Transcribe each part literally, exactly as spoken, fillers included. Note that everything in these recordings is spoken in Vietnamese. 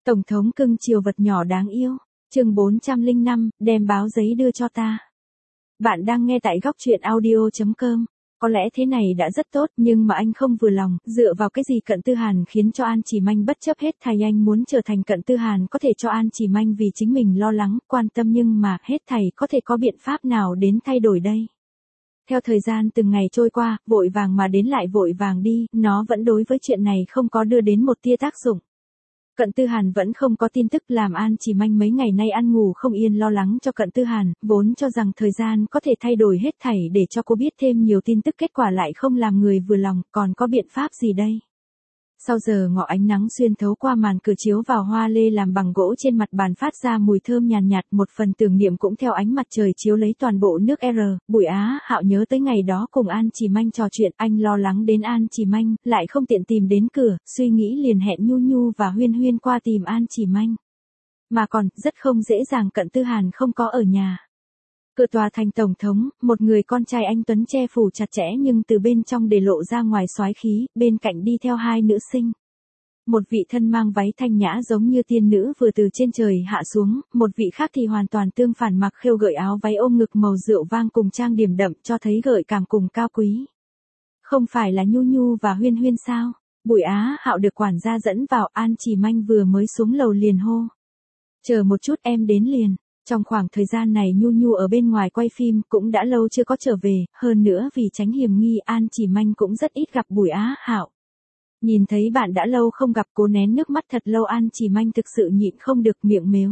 Tổng thống cưng chiều vật nhỏ đáng yêu. Chương bốn trăm lẻ năm, đem báo giấy đưa cho ta. Bạn đang nghe tại góc truyện audio chấm com. Có lẽ thế này đã rất tốt, nhưng mà anh không vừa lòng, dựa vào cái gì Cận Tư Hàn khiến cho An Chỉ Manh bất chấp hết thảy anh muốn trở thành Cận Tư Hàn có thể cho An Chỉ Manh vì chính mình lo lắng, quan tâm nhưng mà hết thảy có thể có biện pháp nào đến thay đổi đây. Theo thời gian từng ngày trôi qua, vội vàng mà đến lại vội vàng đi, nó vẫn đối với chuyện này không có đưa đến một tia tác dụng. Cận Tư Hàn vẫn không có tin tức làm An Chỉ Manh mấy ngày nay ăn ngủ không yên lo lắng cho Cận Tư Hàn, vốn cho rằng thời gian có thể thay đổi hết thảy để cho cô biết thêm nhiều tin tức kết quả lại không làm người vừa lòng, còn có biện pháp gì đây? Sau giờ ngọ ánh nắng xuyên thấu qua màn cửa chiếu vào hoa lê làm bằng gỗ trên mặt bàn phát ra mùi thơm nhàn nhạt, một phần tưởng niệm cũng theo ánh mặt trời chiếu lấy toàn bộ nước R, Bùi Á Hạo nhớ tới ngày đó cùng An Chỉ Manh trò chuyện, anh lo lắng đến An Chỉ Manh, lại không tiện tìm đến cửa, suy nghĩ liền hẹn Nhu Nhu và Huyên Huyên qua tìm An Chỉ Manh. Mà còn, rất không dễ dàng Cận Tư Hàn không có ở nhà. Cửa tòa thành tổng thống, một người con trai anh tuấn che phủ chặt chẽ nhưng từ bên trong để lộ ra ngoài soái khí, bên cạnh đi theo hai nữ sinh. Một vị thân mang váy thanh nhã giống như tiên nữ vừa từ trên trời hạ xuống, một vị khác thì hoàn toàn tương phản mặc khêu gợi áo váy ôm ngực màu rượu vang cùng trang điểm đậm cho thấy gợi cảm cùng cao quý. Không phải là Nhu Nhu và Huyên Huyên sao? Bùi Á Hạo được quản gia dẫn vào, An Chỉ Manh vừa mới xuống lầu liền hô. Chờ một chút em đến liền. Trong khoảng thời gian này Nhu Nhu ở bên ngoài quay phim cũng đã lâu chưa có trở về, hơn nữa vì tránh hiểm nghi An Chỉ Manh cũng rất ít gặp Bùi Á Hạo. Nhìn thấy bạn đã lâu không gặp cố nén nước mắt thật lâu An Chỉ Manh thực sự nhịn không được miệng mếu.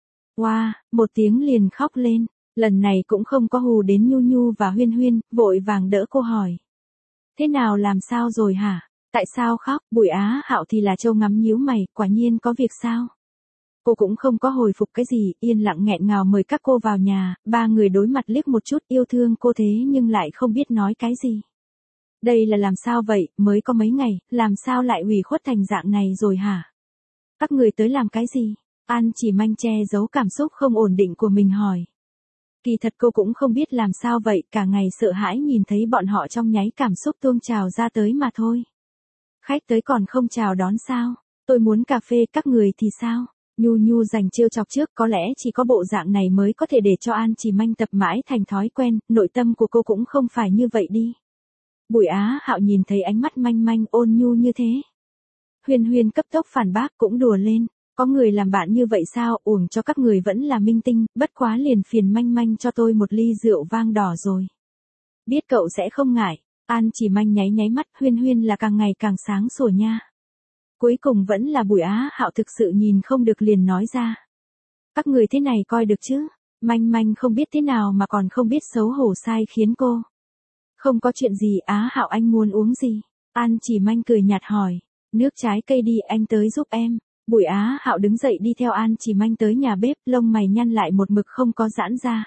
Wow, một tiếng liền khóc lên, lần này cũng không có hù đến Nhu Nhu và Huyên Huyên, vội vàng đỡ cô hỏi. Thế nào làm sao rồi hả? Tại sao khóc? Bùi Á Hạo thì là trâu ngắm nhíu mày, quả nhiên có việc sao? Cô cũng không có hồi phục cái gì, yên lặng nghẹn ngào mời các cô vào nhà, ba người đối mặt liếc một chút yêu thương cô thế nhưng lại không biết nói cái gì. Đây là làm sao vậy, mới có mấy ngày, làm sao lại ủy khuất thành dạng này rồi hả? Các người tới làm cái gì? An Chỉ Manh che giấu cảm xúc không ổn định của mình hỏi. Kỳ thật cô cũng không biết làm sao vậy, cả ngày sợ hãi nhìn thấy bọn họ trong nháy cảm xúc tuôn trào ra tới mà thôi. Khách tới còn không chào đón sao? Tôi muốn cà phê, các người thì sao? Nhu Nhu dành trêu chọc trước, có lẽ chỉ có bộ dạng này mới có thể để cho An Chỉ Manh tập mãi thành thói quen, nội tâm của cô cũng không phải như vậy đi. Bùi Á Hạo nhìn thấy ánh mắt manh manh ôn nhu như thế. Huyên Huyên cấp tốc phản bác cũng đùa lên, có người làm bạn như vậy sao, uổng cho các người vẫn là minh tinh, bất quá liền phiền manh manh cho tôi một ly rượu vang đỏ rồi. Biết cậu sẽ không ngại, An Chỉ Manh nháy nháy mắt, Huyên Huyên là càng ngày càng sáng sủa nha. Cuối cùng vẫn là Bùi Á Hạo thực sự nhìn không được liền nói ra. Các người thế này coi được chứ, manh manh không biết thế nào mà còn không biết xấu hổ sai khiến cô. Không có chuyện gì, Á Hạo anh muốn uống gì? An Chỉ Manh cười nhạt hỏi, nước trái cây đi anh tới giúp em. Bùi Á Hạo đứng dậy đi theo An Chỉ Manh tới nhà bếp, lông mày nhăn lại một mực không có giãn ra.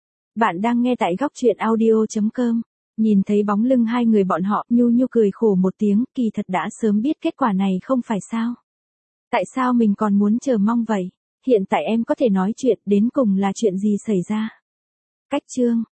Bạn đang nghe tại góc truyện audio chấm com. Nhìn thấy bóng lưng hai người bọn họ, Nhu Nhu cười khổ một tiếng, kỳ thật đã sớm biết kết quả này không phải sao? Tại sao mình còn muốn chờ mong vậy? Hiện tại em có thể nói chuyện, đến cùng là chuyện gì xảy ra? Cách chương